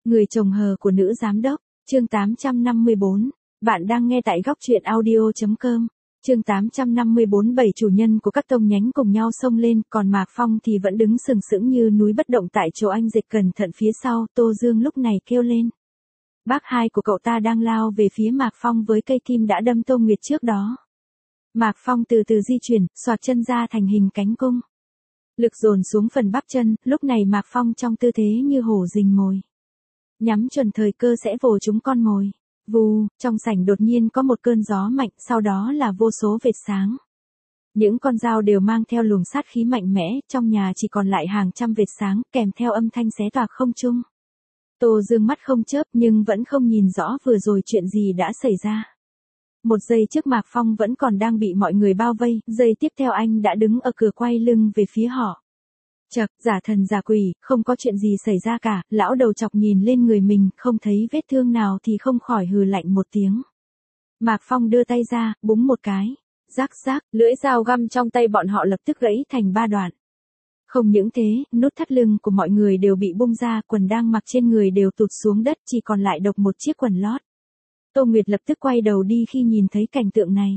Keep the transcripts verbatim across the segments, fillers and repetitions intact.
Người chồng hờ của nữ giám đốc, chương tám trăm năm mươi bốn. Bạn đang nghe tại góc truyện audio chấm com. Chương tám trăm năm mươi bốn. Bảy chủ nhân của các tông nhánh cùng nhau xông lên, còn Mạc Phong thì vẫn đứng sừng sững như núi bất động tại chỗ. Anh dịch cẩn thận phía sau. Tô Dương lúc này kêu lên. Bác hai của cậu ta đang lao về phía Mạc Phong với cây kim đã đâm Tô Nguyệt trước đó. Mạc Phong từ từ di chuyển, xoạc chân ra thành hình cánh cung. Lực dồn xuống phần bắp chân, lúc này Mạc Phong trong tư thế như hổ rình mồi. Nhắm chuẩn thời cơ sẽ vồ chúng con mồi. Vù, trong sảnh đột nhiên có một cơn gió mạnh, sau đó là vô số vệt sáng. Những con dao đều mang theo luồng sát khí mạnh mẽ, trong nhà chỉ còn lại hàng trăm vệt sáng, kèm theo âm thanh xé toạc không trung. Tô Dương mắt không chớp nhưng vẫn không nhìn rõ vừa rồi chuyện gì đã xảy ra. Một giây trước Mạc Phong vẫn còn đang bị mọi người bao vây, giây tiếp theo anh đã đứng ở cửa quay lưng về phía họ. Chậc, giả thần giả quỷ, không có chuyện gì xảy ra cả, lão đầu chọc nhìn lên người mình, không thấy vết thương nào thì không khỏi hừ lạnh một tiếng. Mạc Phong đưa tay ra, búng một cái. Rác rác, lưỡi dao găm trong tay bọn họ lập tức gãy thành ba đoạn. Không những thế, nút thắt lưng của mọi người đều bị bung ra, quần đang mặc trên người đều tụt xuống đất, chỉ còn lại độc một chiếc quần lót. Tô Nguyệt lập tức quay đầu đi khi nhìn thấy cảnh tượng này.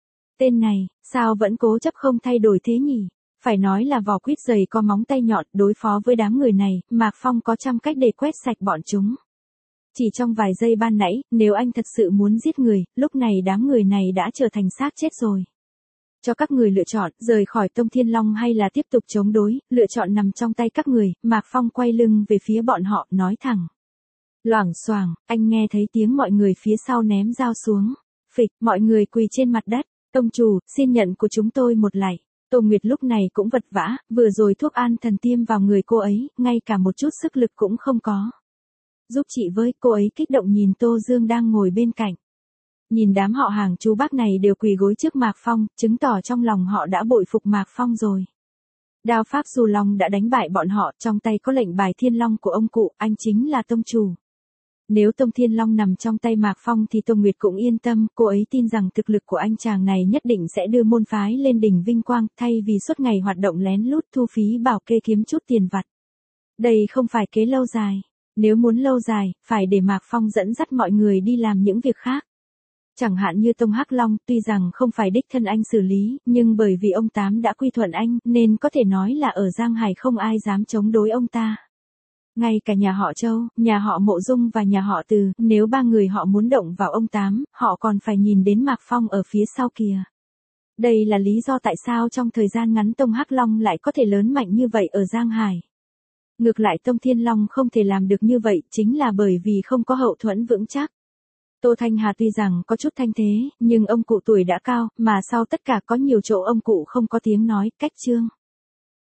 Tên này, sao vẫn cố chấp không thay đổi thế nhỉ? Phải nói là vỏ quýt dày có móng tay nhọn, đối phó với đám người này, Mạc Phong có trăm cách để quét sạch bọn chúng. Chỉ trong vài giây ban nãy, nếu anh thật sự muốn giết người, lúc này đám người này đã trở thành xác chết rồi. Cho các người lựa chọn, rời khỏi Tông Thiên Long hay là tiếp tục chống đối, lựa chọn nằm trong tay các người. Mạc Phong quay lưng về phía bọn họ, nói thẳng. Loảng xoảng, anh nghe thấy tiếng mọi người phía sau ném dao xuống. Phịch, mọi người quỳ trên mặt đất. Tông chủ, xin nhận của chúng tôi một lạy. Tô Nguyệt lúc này cũng vật vã, vừa rồi thuốc an thần tiêm vào người cô ấy, ngay cả một chút sức lực cũng không có. Giúp chị với, cô ấy kích động nhìn Tô Dương đang ngồi bên cạnh. Nhìn đám họ hàng chú bác này đều quỳ gối trước Mạc Phong, chứng tỏ trong lòng họ đã bội phục Mạc Phong rồi. Đao pháp dù long đã đánh bại bọn họ, trong tay có lệnh bài Thiên Long của ông cụ, anh chính là tông chủ. Nếu Tông Thiên Long nằm trong tay Mạc Phong thì Tô Nguyệt cũng yên tâm, cô ấy tin rằng thực lực của anh chàng này nhất định sẽ đưa môn phái lên đỉnh vinh quang, thay vì suốt ngày hoạt động lén lút thu phí bảo kê kiếm chút tiền vặt. Đây không phải kế lâu dài, nếu muốn lâu dài, phải để Mạc Phong dẫn dắt mọi người đi làm những việc khác. Chẳng hạn như Tông Hắc Long, tuy rằng không phải đích thân anh xử lý, nhưng bởi vì ông Tám đã quy thuận anh, nên có thể nói là ở Giang Hải không ai dám chống đối ông ta. Ngay cả nhà họ Châu, nhà họ Mộ Dung và nhà họ Từ, nếu ba người họ muốn động vào ông Tám, họ còn phải nhìn đến Mạc Phong ở phía sau kìa. Đây là lý do tại sao trong thời gian ngắn Tông Hắc Long lại có thể lớn mạnh như vậy ở Giang Hải. Ngược lại Tông Thiên Long không thể làm được như vậy, chính là bởi vì không có hậu thuẫn vững chắc. Tô Thanh Hà tuy rằng có chút thanh thế, nhưng ông cụ tuổi đã cao, mà sau tất cả có nhiều chỗ ông cụ không có tiếng nói, cách chương.